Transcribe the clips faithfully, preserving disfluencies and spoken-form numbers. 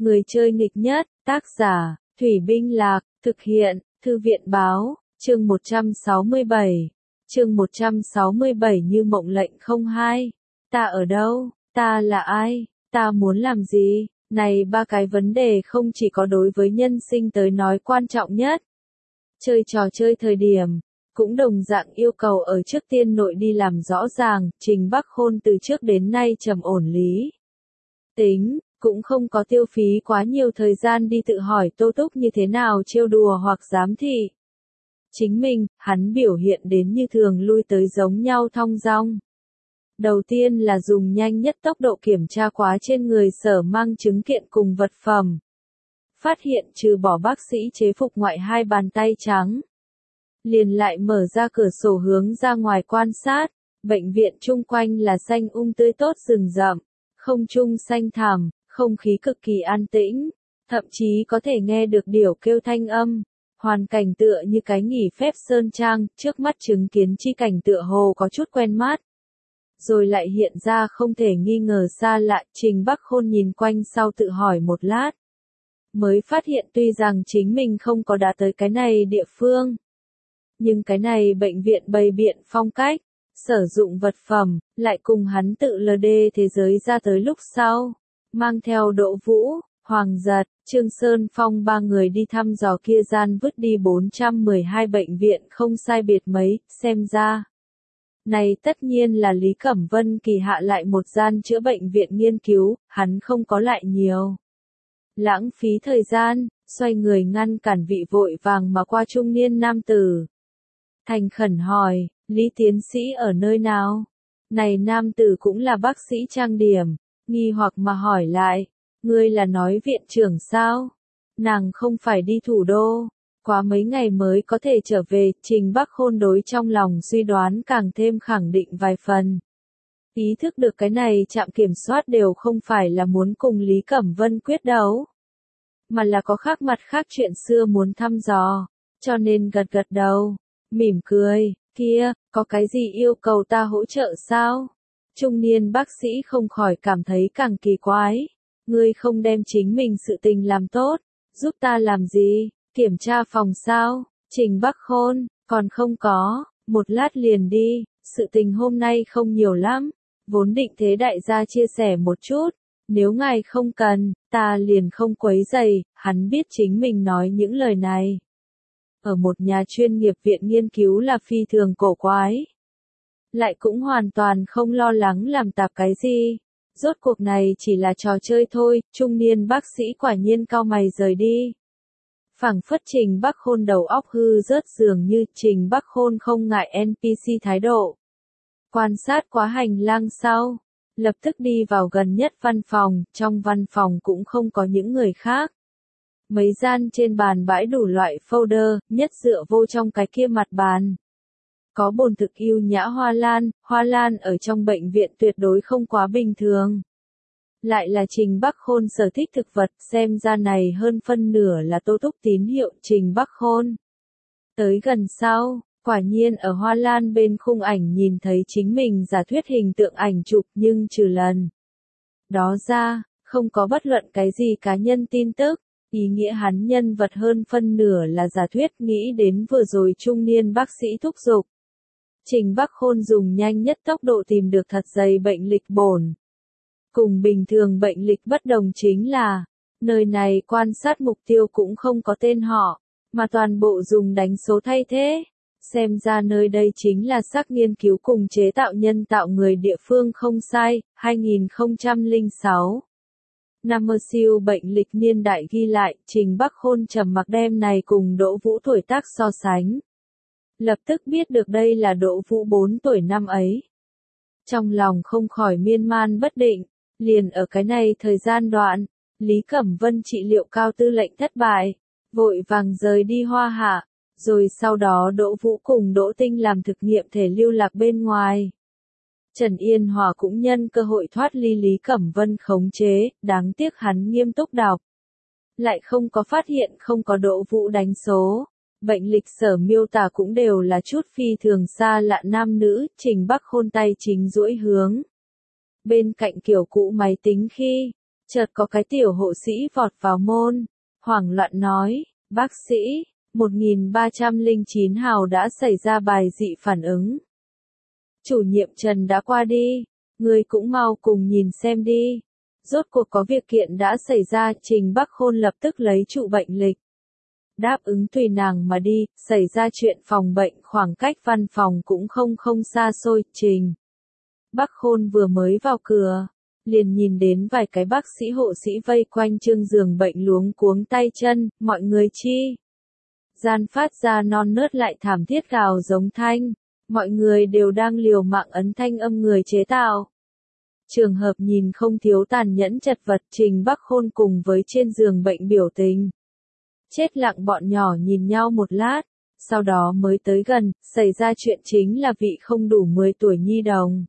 Người chơi nghịch nhất, tác giả, Thủy Binh Lạc, thực hiện, Thư viện Báo, chương một trăm sáu mươi bảy. Chương một trăm sáu mươi bảy như mộng lệnh không hai. Ta ở đâu? Ta là ai? Ta muốn làm gì? Này ba cái vấn đề không chỉ có đối với nhân sinh tới nói quan trọng nhất. Chơi trò chơi thời điểm, cũng đồng dạng yêu cầu ở trước tiên nội đi làm rõ ràng, Trình Bắc Khôn từ trước đến nay trầm ổn lý. Tính, cũng không có tiêu phí quá nhiều thời gian đi tự hỏi Tô Túc như thế nào trêu đùa hoặc giám thị. Chính mình, hắn biểu hiện đến như thường lui tới giống nhau thong dong. Đầu tiên là dùng nhanh nhất tốc độ kiểm tra quá trên người Sở Mang chứng kiện cùng vật phẩm. Phát hiện trừ bỏ bác sĩ chế phục ngoại hai bàn tay trắng. Liền lại mở ra cửa sổ hướng ra ngoài quan sát, bệnh viện chung quanh là xanh um tươi tốt rừng rậm, không trung xanh thẳm, không khí cực kỳ an tĩnh, thậm chí có thể nghe được điểu kêu thanh âm. Hoàn cảnh tựa như cái nghỉ phép sơn trang, trước mắt chứng kiến chi cảnh tựa hồ có chút quen mắt. Rồi lại hiện ra không thể nghi ngờ xa lạ, Trình Bắc Khôn nhìn quanh sau tự hỏi một lát. Mới phát hiện tuy rằng chính mình không có đã tới cái này địa phương. Nhưng cái này bệnh viện bày biện phong cách, sử dụng vật phẩm, lại cùng hắn tự lờ đê thế giới ra tới lúc sau. Mang theo Đỗ Vũ, Hoàng Giật, Trương Sơn Phong ba người đi thăm dò kia gian vứt đi bốn trăm mười hai bệnh viện không sai biệt mấy, xem ra. Này tất nhiên là Lý Cẩm Vân kỳ hạ lại một gian chữa bệnh viện nghiên cứu, hắn không có lại nhiều. Lãng phí thời gian, xoay người ngăn cản vị vội vàng mà qua trung niên nam tử. Thành khẩn hỏi, Lý tiến sĩ ở nơi nào? Này nam tử cũng là bác sĩ trang điểm, nghi hoặc mà hỏi lại, ngươi là nói viện trưởng sao? Nàng không phải đi thủ đô, quá mấy ngày mới có thể trở về, Trình Bắc Khôn đối trong lòng suy đoán càng thêm khẳng định vài phần. Ý thức được cái này trạm kiểm soát đều không phải là muốn cùng Lý Cẩm Vân quyết đấu, mà là có khác mặt khác chuyện xưa muốn thăm dò, cho nên gật gật đầu, mỉm cười, kia, có cái gì yêu cầu ta hỗ trợ sao? Trung niên bác sĩ không khỏi cảm thấy càng kỳ quái, ngươi không đem chính mình sự tình làm tốt, giúp ta làm gì, kiểm tra phòng sao? Trình Bắc Khôn, còn không có, một lát liền đi, sự tình hôm nay không nhiều lắm, vốn định thế đại gia chia sẻ một chút, nếu ngài không cần, ta liền không quấy rầy. Hắn biết chính mình nói những lời này. Ở một nhà chuyên nghiệp viện nghiên cứu là phi thường cổ quái. Lại cũng hoàn toàn không lo lắng làm tạp cái gì. Rốt cuộc này chỉ là trò chơi thôi, trung niên bác sĩ quả nhiên cau mày rời đi. Phảng phất Trình Bắc Khôn đầu óc hư rớt dường như Trình Bắc Khôn không ngại en pê xê thái độ. Quan sát quá hành lang sau, lập tức đi vào gần nhất văn phòng, trong văn phòng cũng không có những người khác. Mấy gian trên bàn bãi đủ loại folder, nhất dựa vô trong cái kia mặt bàn. Có bồn thực yêu nhã hoa lan, hoa lan ở trong bệnh viện tuyệt đối không quá bình thường. Lại là Trình Bắc Khôn sở thích thực vật, xem ra này hơn phân nửa là Tô Túc tín hiệu Trình Bắc Khôn. Tới gần sau, quả nhiên ở hoa lan bên khung ảnh nhìn thấy chính mình giả thuyết hình tượng ảnh chụp nhưng trừ lần. Đó ra, không có bất luận cái gì cá nhân tin tức, ý nghĩa hắn nhân vật hơn phân nửa là giả thuyết nghĩ đến vừa rồi trung niên bác sĩ thúc giục. Trình Bắc Khôn dùng nhanh nhất tốc độ tìm được thật dày bệnh lịch bổn. Cùng bình thường bệnh lịch bất đồng chính là, nơi này quan sát mục tiêu cũng không có tên họ, mà toàn bộ dùng đánh số thay thế. Xem ra nơi đây chính là xác nghiên cứu cùng chế tạo nhân tạo người địa phương không sai, hai nghìn không trăm lẻ sáu. Năm mơ siêu bệnh lịch niên đại ghi lại, Trình Bắc Khôn trầm mặc đem này cùng Đỗ Vũ tuổi tác so sánh. Lập tức biết được đây là Đỗ Vũ bốn tuổi năm ấy. Trong lòng không khỏi miên man bất định, liền ở cái này thời gian đoạn, Lý Cẩm Vân trị liệu cao tư lệnh thất bại, vội vàng rời đi Hoa Hạ, rồi sau đó Đỗ Vũ cùng Đỗ Tinh làm thực nghiệm thể lưu lạc bên ngoài. Trần Yên Hòa cũng nhân cơ hội thoát ly Lý Cẩm Vân khống chế, đáng tiếc hắn nghiêm túc đọc. Lại không có phát hiện không có Đỗ Vũ đánh số. Bệnh lịch sở miêu tả cũng đều là chút phi thường xa lạ nam nữ, Trình Bắc Khôn tay chính duỗi hướng. Bên cạnh kiểu cũ máy tính khi, Chợt có cái tiểu hộ sĩ vọt vào môn, hoảng loạn nói, bác sĩ, một nghìn ba trăm lẻ chín hào đã xảy ra bài dị phản ứng. Chủ nhiệm Trần đã qua đi, người cũng mau cùng nhìn xem đi. Rốt cuộc có việc kiện đã xảy ra, Trình Bắc Khôn lập tức lấy trụ bệnh lịch. Đáp ứng tùy nàng mà đi, xảy ra chuyện phòng bệnh khoảng cách văn phòng cũng không không xa xôi, Trình Bắc Khôn vừa mới vào cửa, liền nhìn đến vài cái bác sĩ hộ sĩ vây quanh trương giường bệnh luống cuống tay chân, mọi người chi gian phát ra non nớt lại thảm thiết gào giống thanh, mọi người đều đang liều mạng ấn thanh âm người chế tạo. Trường hợp nhìn không thiếu tàn nhẫn chật vật, Trình Bắc Khôn cùng với trên giường bệnh biểu tình. Chết lặng bọn nhỏ nhìn nhau một lát, sau đó mới tới gần, xảy ra chuyện chính là vị không đủ mười tuổi nhi đồng.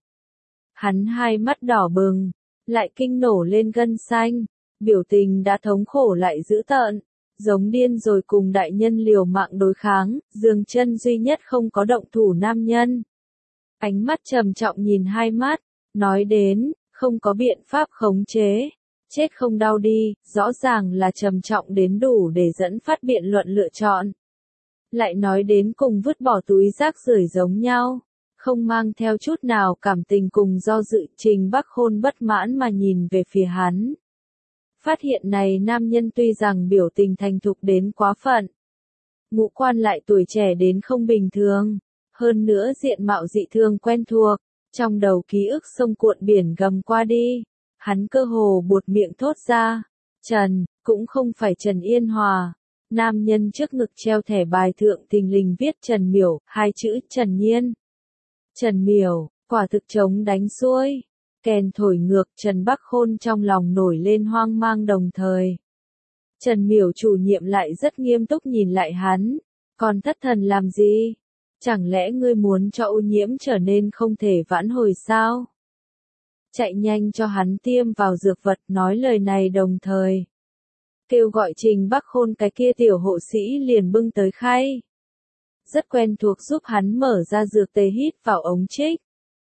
Hắn hai mắt đỏ bừng, lại kinh nổ lên gân xanh, biểu tình đã thống khổ lại dữ tợn, giống điên rồi cùng đại nhân liều mạng đối kháng, giường chân duy nhất không có động thủ nam nhân. Ánh mắt trầm trọng nhìn hai mắt, nói đến, không có biện pháp khống chế. Chết không đau đi, rõ ràng là trầm trọng đến đủ để dẫn phát biện luận lựa chọn. Lại nói đến cùng vứt bỏ túi rác rưởi giống nhau, không mang theo chút nào cảm tình cùng do dự. Trình Bắc Khôn bất mãn mà nhìn về phía hắn. Phát hiện này nam nhân tuy rằng biểu tình thành thục đến quá phận, ngũ quan lại tuổi trẻ đến không bình thường, hơn nữa diện mạo dị thường quen thuộc, trong đầu ký ức sông cuộn biển gầm qua đi. Hắn cơ hồ buột miệng thốt ra, Trần, cũng không phải Trần Yên Hòa. Nam nhân trước ngực treo thẻ bài thượng thình lình viết Trần Miểu, hai chữ Trần Nhiên. Trần Miểu, quả thực chống đánh xuôi. Kèn thổi ngược, Trần Bắc Khôn trong lòng nổi lên hoang mang đồng thời. Trần Miểu chủ nhiệm lại rất nghiêm túc nhìn lại hắn. Còn thất thần làm gì? Chẳng lẽ ngươi muốn cho ô nhiễm trở nên không thể vãn hồi sao? Chạy nhanh cho hắn tiêm vào dược vật, nói lời này đồng thời. Kêu gọi Trình Bắc Khôn cái kia tiểu hộ sĩ liền bưng tới khay. Rất quen thuộc giúp hắn mở ra dược tê hít vào ống trích.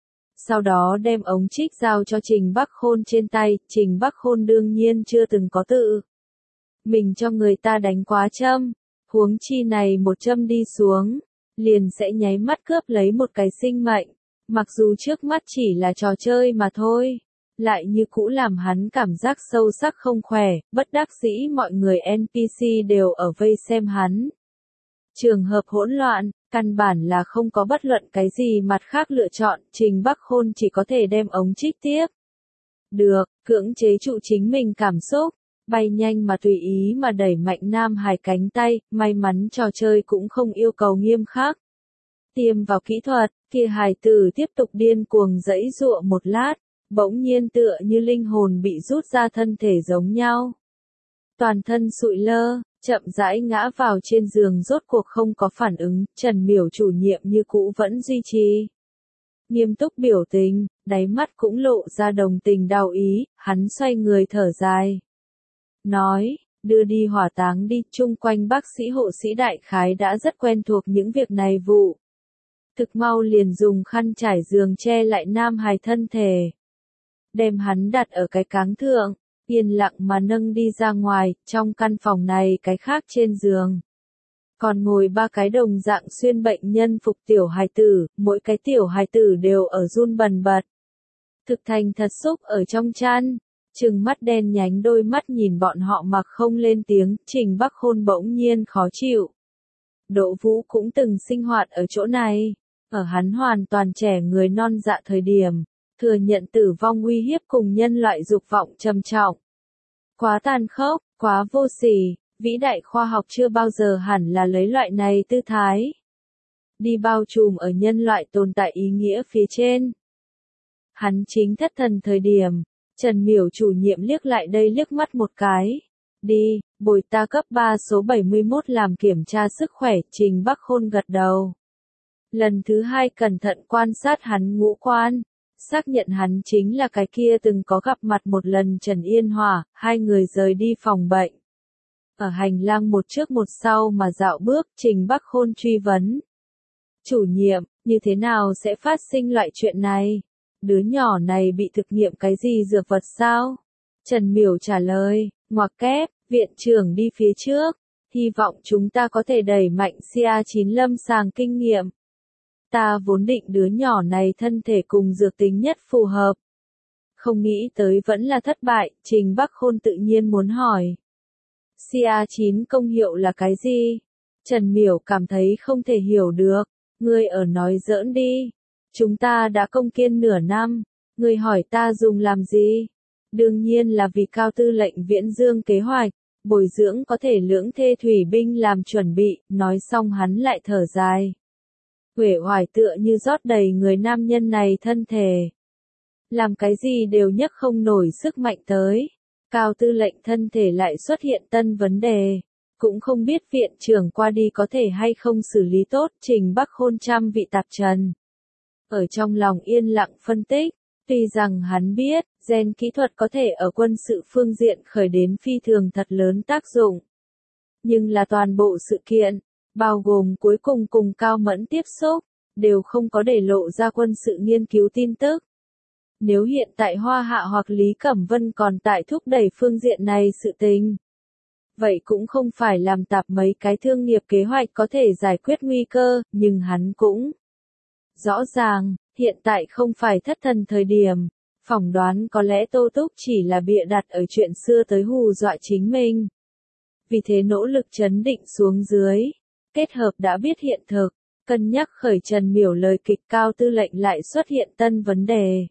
Sau đó đem ống trích giao cho Trình Bắc Khôn trên tay, Trình Bắc Khôn đương nhiên chưa từng có tự. Mình cho người ta đánh quá châm, huống chi này một châm đi xuống, liền sẽ nháy mắt cướp lấy một cái sinh mệnh. Mặc dù trước mắt chỉ là trò chơi mà thôi, lại như cũ làm hắn cảm giác sâu sắc không khỏe, bất đắc dĩ mọi người en pê xê đều ở vây xem hắn. Trường hợp hỗn loạn, căn bản là không có bất luận cái gì mặt khác lựa chọn, Trình Bắc Khôn chỉ có thể đem ống trích tiếp. Được, cưỡng chế trụ chính mình cảm xúc, bay nhanh mà tùy ý mà đẩy mạnh nam hài cánh tay, may mắn trò chơi cũng không yêu cầu nghiêm khắc. Tiêm vào kỹ thuật, kia hài tử tiếp tục điên cuồng giãy giụa một lát, bỗng nhiên tựa như linh hồn bị rút ra thân thể giống nhau. Toàn thân sụi lơ, chậm rãi ngã vào trên giường rốt cuộc không có phản ứng, Trần Miểu chủ nhiệm như cũ vẫn duy trì. Nghiêm túc biểu tình, đáy mắt cũng lộ ra đồng tình đau ý, hắn xoay người thở dài. Nói, đưa đi hỏa táng đi, chung quanh bác sĩ hộ sĩ đại khái đã rất quen thuộc những việc này vụ. Thực mau liền dùng khăn trải giường che lại nam hài thân thể. Đem hắn đặt ở cái cáng thượng, yên lặng mà nâng đi ra ngoài, trong căn phòng này cái khác trên giường. Còn ngồi ba cái đồng dạng xuyên bệnh nhân phục tiểu hài tử, mỗi cái tiểu hài tử đều ở run bần bật. Thực thành thật xúc ở trong chăn, trừng mắt đen nhánh đôi mắt nhìn bọn họ mặc không lên tiếng, Trình Bắc Khôn bỗng nhiên khó chịu. Đỗ Vũ cũng từng sinh hoạt ở chỗ này. Ở hắn hoàn toàn trẻ người non dạ thời điểm, thừa nhận tử vong uy hiếp cùng nhân loại dục vọng trầm trọng. Quá tàn khốc, quá vô sỉ, vĩ đại khoa học chưa bao giờ hẳn là lấy loại này tư thái. Đi bao trùm ở nhân loại tồn tại ý nghĩa phía trên. Hắn chính thất thần thời điểm, Trần Miểu chủ nhiệm liếc lại đây liếc mắt một cái. Đi, bồi ta cấp ba số bảy mươi mốt làm kiểm tra sức khỏe, Trình Bắc Khôn gật đầu. Lần thứ hai cẩn thận quan sát hắn ngũ quan, xác nhận hắn chính là cái kia từng có gặp mặt một lần Trần Yên Hòa, hai người rời đi phòng bệnh. Ở hành lang một trước một sau mà dạo bước, Trình Bắc Khôn truy vấn. Chủ nhiệm, như thế nào sẽ phát sinh loại chuyện này? Đứa nhỏ này bị thực nghiệm cái gì dược vật sao? Trần Miểu trả lời, ngoặc kép, viện trưởng đi phía trước, hy vọng chúng ta có thể đẩy mạnh C A chín lâm sàng kinh nghiệm. Ta vốn định đứa nhỏ này thân thể cùng dược tính nhất phù hợp. Không nghĩ tới vẫn là thất bại, Trình Bắc Khôn tự nhiên muốn hỏi. C A chín công hiệu là cái gì? Trần Miểu cảm thấy không thể hiểu được, ngươi ở nói giỡn đi. Chúng ta đã công kiên nửa năm, ngươi hỏi ta dùng làm gì? Đương nhiên là vì Cao Tư lệnh Viễn Dương kế hoạch, bồi dưỡng có thể lưỡng thê thủy binh làm chuẩn bị, nói xong hắn lại thở dài. Uể oải tựa như rót đầy người nam nhân này thân thể. Làm cái gì đều nhấc không nổi sức mạnh tới. Cao Tư lệnh thân thể lại xuất hiện tân vấn đề. Cũng không biết viện trưởng qua đi có thể hay không xử lý tốt Trình Bắc Khôn trăm vị tạp trần. Ở trong lòng yên lặng phân tích, tuy rằng hắn biết, gen kỹ thuật có thể ở quân sự phương diện khởi đến phi thường thật lớn tác dụng. Nhưng là toàn bộ sự kiện, bao gồm cuối cùng cùng Cao Mẫn tiếp xúc, đều không có để lộ ra quân sự nghiên cứu tin tức. Nếu hiện tại Hoa Hạ hoặc Lý Cẩm Vân còn tại thúc đẩy phương diện này sự tình, vậy cũng không phải làm tạp mấy cái thương nghiệp kế hoạch có thể giải quyết nguy cơ, nhưng hắn cũng rõ ràng, hiện tại không phải thất thần thời điểm, phỏng đoán có lẽ Tô Túc chỉ là bịa đặt ở chuyện xưa tới hù dọa chính mình. Vì thế nỗ lực trấn định xuống dưới, kết hợp đã biết hiện thực, cân nhắc khởi Trần Miểu lời kịch Cao Tư lệnh lại xuất hiện tân vấn đề.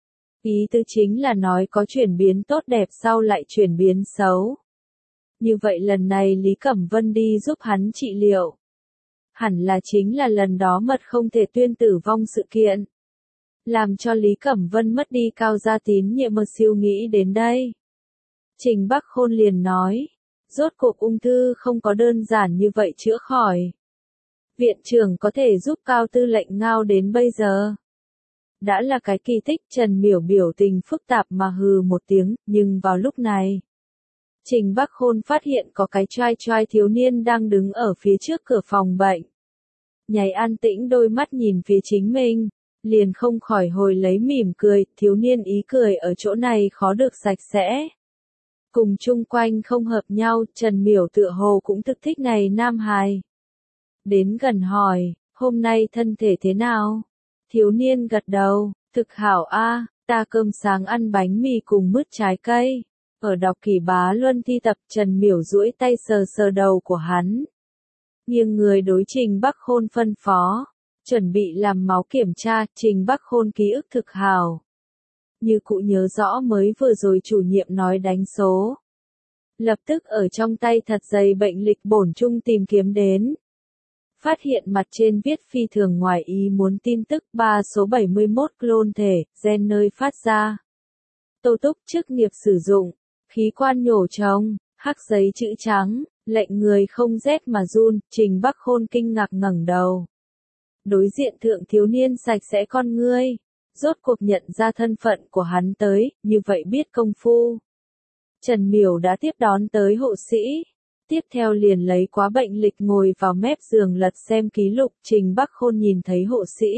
Ý tứ chính là nói có chuyển biến tốt đẹp sau lại chuyển biến xấu. Như vậy lần này Lý Cẩm Vân đi giúp hắn trị liệu. Hẳn là chính là lần đó mật không thể tuyên tử vong sự kiện. Làm cho Lý Cẩm Vân mất đi Cao gia tín nhiệm mà siêu nghĩ đến đây. Trình Bắc Khôn liền nói, rốt cuộc ung thư không có đơn giản như vậy chữa khỏi. Viện trưởng có thể giúp Cao Tư lệnh ngao đến bây giờ. Đã là cái kỳ tích. Trần Miểu biểu tình phức tạp mà hừ một tiếng, nhưng vào lúc này, Trình Bắc Khôn phát hiện có cái trai trai thiếu niên đang đứng ở phía trước cửa phòng bệnh. Nháy an tĩnh đôi mắt nhìn phía chính mình, liền không khỏi hồi lấy mỉm cười, thiếu niên ý cười ở chỗ này khó được sạch sẽ. Cùng chung quanh không hợp nhau, Trần Miểu tựa hồ cũng thực thích này nam hài. Đến gần hỏi, hôm nay thân thể thế nào? Thiếu niên gật đầu, thực hảo a, ta cơm sáng ăn bánh mì cùng mứt trái cây. Ở đọc Kỷ Bá Luân thi tập, Trần Miểu duỗi tay sờ sờ đầu của hắn. Nghiêng người đối Trình Bắc Khôn phân phó, chuẩn bị làm máu kiểm tra. Trình Bắc Khôn ký ức thực hào. Như cụ nhớ rõ mới vừa rồi chủ nhiệm nói đánh số. Lập tức ở trong tay thật dày bệnh lịch bổn chung tìm kiếm đến. Phát hiện mặt trên viết phi thường ngoài ý muốn tin tức ba số bảy mươi mốt clone thể, gen nơi phát ra. Tô Túc chức nghiệp sử dụng, khí quan nhổ trống, hắc giấy chữ trắng, lệnh người không rét mà run. Trình Bắc Khôn kinh ngạc ngẩng đầu. Đối diện thượng thiếu niên sạch sẽ con ngươi, rốt cuộc nhận ra thân phận của hắn tới, như vậy biết công phu. Trần Miểu đã tiếp đón tới hộ sĩ. Tiếp theo liền lấy quá bệnh lịch ngồi vào mép giường lật xem ký lục. Trình Bắc Khôn nhìn thấy hộ sĩ.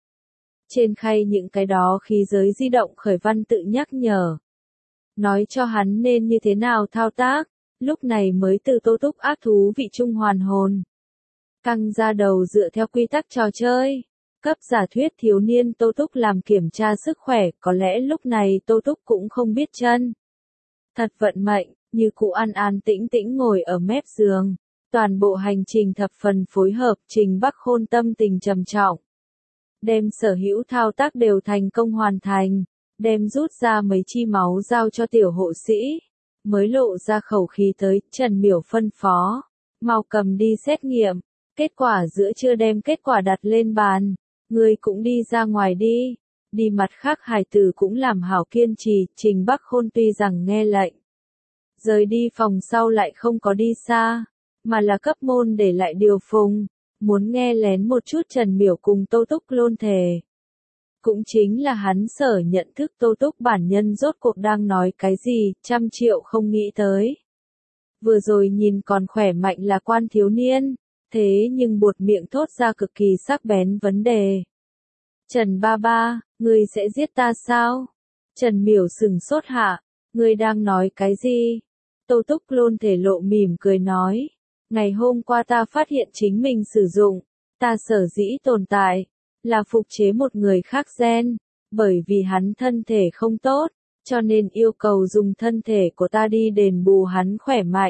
Trên khay những cái đó khí giới di động khởi văn tự nhắc nhở. Nói cho hắn nên như thế nào thao tác, lúc này mới từ Tô Túc ác thú vị trung hoàn hồn. Căng ra đầu dựa theo quy tắc trò chơi. Cấp giả thuyết thiếu niên Tô Túc làm kiểm tra sức khỏe, có lẽ lúc này Tô Túc cũng không biết chân. Thật vận mệnh. Như cụ an an tĩnh tĩnh ngồi ở mép giường. Toàn bộ hành trình thập phần phối hợp. Trình Bắc Khôn tâm tình trầm trọng. Đem sở hữu thao tác đều thành công hoàn thành. Đem rút ra mấy chi máu giao cho tiểu hộ sĩ. Mới lộ ra khẩu khí tới. Trần Miểu phân phó. Mau cầm đi xét nghiệm. Kết quả giữa trưa đem kết quả đặt lên bàn. Ngươi cũng đi ra ngoài đi. Đi mặt khác hài tử cũng làm hảo kiên trì. Trình Bắc Khôn tuy rằng nghe lệnh. Rời đi phòng sau lại không có đi xa, mà là cấp môn để lại điều phùng, muốn nghe lén một chút Trần Miểu cùng Tô Túc clone thể. Cũng chính là hắn sở nhận thức Tô Túc bản nhân rốt cuộc đang nói cái gì, trăm triệu không nghĩ tới. Vừa rồi nhìn còn khỏe mạnh là quan thiếu niên, thế nhưng buột miệng thốt ra cực kỳ sắc bén vấn đề. Trần ba ba, ngươi sẽ giết ta sao? Trần Miểu sừng sốt hạ. Ngươi đang nói cái gì? Tô Túc Lôn thể lộ mỉm cười nói. Ngày hôm qua ta phát hiện chính mình sử dụng, ta sở dĩ tồn tại, là phục chế một người khác gen, bởi vì hắn thân thể không tốt, cho nên yêu cầu dùng thân thể của ta đi đền bù hắn khỏe mạnh.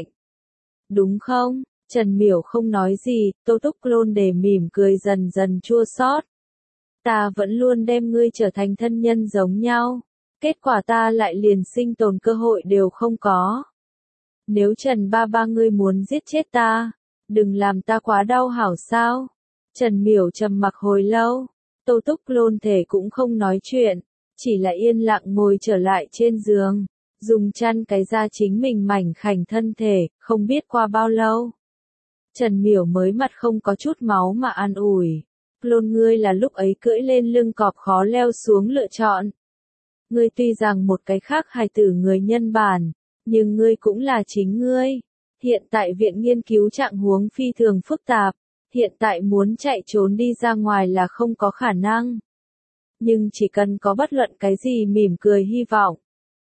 Đúng không? Trần Miểu không nói gì, Tô Túc Lôn để mỉm cười dần dần chua xót. Ta vẫn luôn đem ngươi trở thành thân nhân giống nhau, kết quả ta lại liền sinh tồn cơ hội đều không có. Nếu Trần ba ba ngươi muốn giết chết ta, đừng làm ta quá đau hảo sao? Trần Miểu trầm mặc hồi lâu, Tô Túc Lôn thể cũng không nói chuyện, chỉ là yên lặng ngồi trở lại trên giường, dùng chăn cái ra chính mình mảnh khảnh thân thể, không biết qua bao lâu. Trần Miểu mới mặt không có chút máu mà an ủi. Lôn ngươi là lúc ấy cưỡi lên lưng cọp khó leo xuống lựa chọn. Ngươi tuy rằng một cái khác hài tử người nhân bản, nhưng ngươi cũng là chính ngươi. Hiện tại viện nghiên cứu trạng huống phi thường phức tạp, hiện tại muốn chạy trốn đi ra ngoài là không có khả năng. Nhưng chỉ cần có bất luận cái gì mỉm cười hy vọng,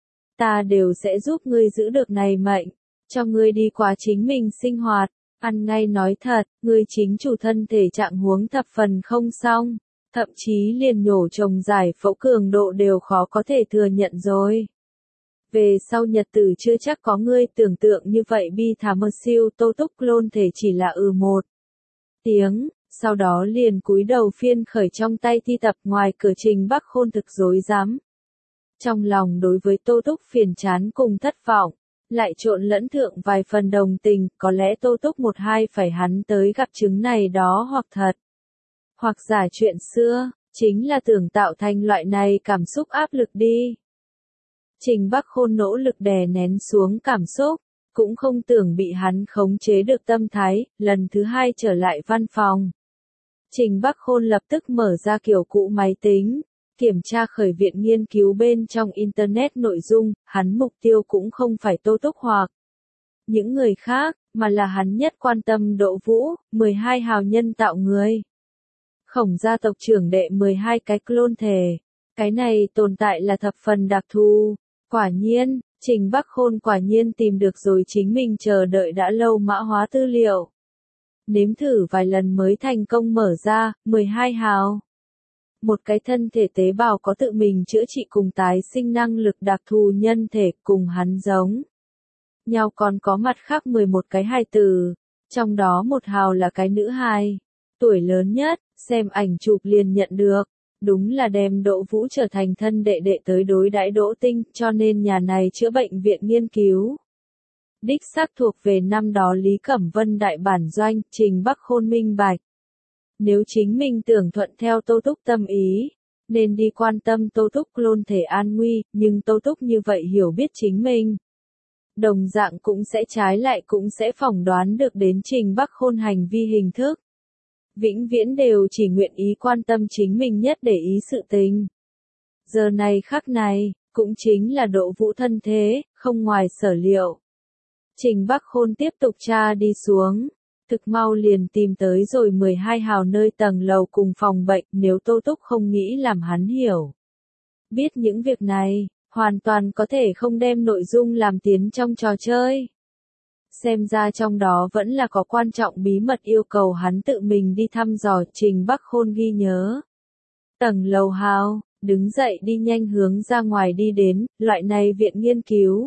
ta đều sẽ giúp ngươi giữ được này mệnh, cho ngươi đi qua chính mình sinh hoạt. Ăn ngay nói thật, ngươi chính chủ thân thể trạng huống thập phần không xong, thậm chí liền nhổ trồng giải phẫu cường độ đều khó có thể thừa nhận rồi. Về sau nhật tử chưa chắc có ngươi tưởng tượng như vậy bi thảm mơ siêu. Tô Túc Lôn thể chỉ là ừ một tiếng, sau đó liền cúi đầu phiên khởi trong tay thi tập. Ngoài cửa Trình Bắc Khôn thực rối rắm. Trong lòng đối với Tô Túc phiền chán cùng thất vọng, lại trộn lẫn thượng vài phần đồng tình, có lẽ Tô Túc một hai phải hắn tới gặp chứng này đó hoặc thật, hoặc giả chuyện xưa, chính là tưởng tạo thành loại này cảm xúc áp lực đi. Trình Bắc Khôn nỗ lực đè nén xuống cảm xúc, cũng không tưởng bị hắn khống chế được tâm thái, lần thứ hai trở lại văn phòng. Trình Bắc Khôn lập tức mở ra kiểu cũ máy tính, kiểm tra khởi viện nghiên cứu bên trong Internet nội dung, hắn mục tiêu cũng không phải Tô Túc hoặc những người khác, mà là hắn nhất quan tâm Đỗ Vũ, mười hai hào nhân tạo người. Khổng gia tộc trưởng đệ mười hai cái clone thể. Cái này tồn tại là thập phần đặc thù. Quả nhiên, Trình Bắc Khôn quả nhiên tìm được rồi chính mình chờ đợi đã lâu mã hóa tư liệu. Nếm thử vài lần mới thành công mở ra, mười hai hào. Một cái thân thể tế bào có tự mình chữa trị cùng tái sinh năng lực đặc thù nhân thể cùng hắn giống nhau, còn có mặt khác mười một cái hài tử, trong đó một hào là cái nữ hài, tuổi lớn nhất, xem ảnh chụp liền nhận được, đúng là đem Đỗ Vũ trở thành thân đệ đệ tới đối đãi Đỗ Tinh, cho nên nhà này chữa bệnh viện nghiên cứu. Đích xác thuộc về năm đó Lý Cẩm Vân đại bản doanh. Trình Bắc Khôn minh bạch. Nếu chính mình tưởng thuận theo Tô Túc tâm ý, nên đi quan tâm Tô Túc Lôn thể an nguy, nhưng Tô Túc như vậy hiểu biết chính mình. Đồng dạng cũng sẽ trái lại cũng sẽ phỏng đoán được đến Trình Bắc Khôn hành vi hình thức. Vĩnh viễn đều chỉ nguyện ý quan tâm chính mình nhất để ý sự tình. Giờ này khắc này, cũng chính là Đỗ Vũ thân thế, không ngoài sở liệu. Trình Bắc Khôn tiếp tục tra đi xuống. Thực mau liền tìm tới rồi mười hai hào nơi tầng lầu cùng phòng bệnh, nếu Tô Túc không nghĩ làm hắn hiểu. Biết những việc này, hoàn toàn có thể không đem nội dung làm tiến trong trò chơi. Xem ra trong đó vẫn là có quan trọng bí mật yêu cầu hắn tự mình đi thăm dò. Trình Bắc Khôn ghi nhớ. Tầng lầu hào, đứng dậy đi nhanh hướng ra ngoài đi đến, loại này viện nghiên cứu.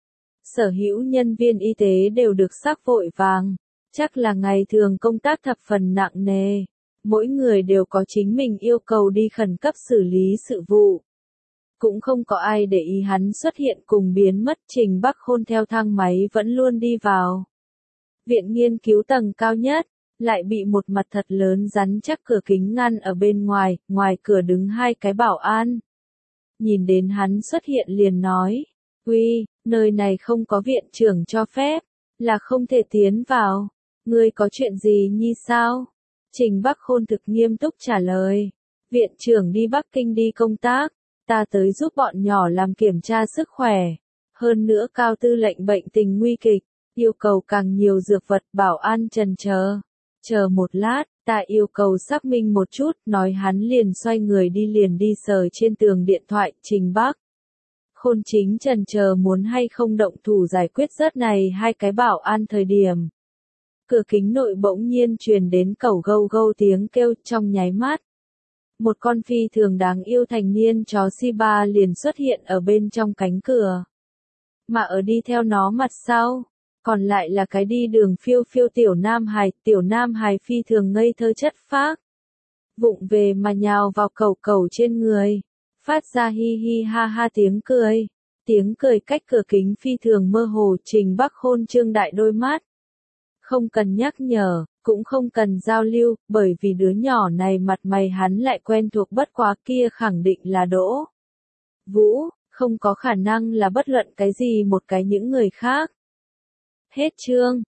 Sở hữu nhân viên y tế đều được xác vội vàng. Chắc là ngày thường công tác thập phần nặng nề, mỗi người đều có chính mình yêu cầu đi khẩn cấp xử lý sự vụ. Cũng không có ai để ý hắn xuất hiện cùng biến mất. Trình Bắc Khôn theo thang máy vẫn luôn đi vào. Viện nghiên cứu tầng cao nhất, lại bị một mặt thật lớn rắn chắc cửa kính ngăn ở bên ngoài, ngoài cửa đứng hai cái bảo an. Nhìn đến hắn xuất hiện liền nói, uy, nơi này không có viện trưởng cho phép, là không thể tiến vào. Ngươi có chuyện gì nhi sao? Trình Bắc Khôn thực nghiêm túc trả lời. Viện trưởng đi Bắc Kinh đi công tác, ta tới giúp bọn nhỏ làm kiểm tra sức khỏe. Hơn nữa cao tư lệnh bệnh tình nguy kịch, yêu cầu càng nhiều dược vật. Bảo an trần chờ. Chờ một lát, ta yêu cầu xác minh một chút, nói hắn liền xoay người đi liền đi sờ trên tường điện thoại. Trình Bắc Khôn chính chần chờ muốn hay không động thủ giải quyết rớt này hai cái bảo an thời điểm. Cửa kính nội bỗng nhiên truyền đến cẩu gâu gâu tiếng kêu trong nháy mắt. Một con phi thường đáng yêu thành niên chó Shiba liền xuất hiện ở bên trong cánh cửa. Mà ở đi theo nó mặt sau, còn lại là cái đi đường phiêu phiêu tiểu nam hài, tiểu nam hài phi thường ngây thơ chất phác. Vụng về mà nhào vào cẩu cẩu trên người, phát ra hi hi ha ha tiếng cười. Tiếng cười cách cửa kính phi thường mơ hồ. Trình Bắc Khôn trương đại đôi mắt. Không cần nhắc nhở, cũng không cần giao lưu, bởi vì đứa nhỏ này mặt mày hắn lại quen thuộc bất quá, kia khẳng định là Đỗ Vũ, không có khả năng là bất luận cái gì một cái những người khác. Hết chương.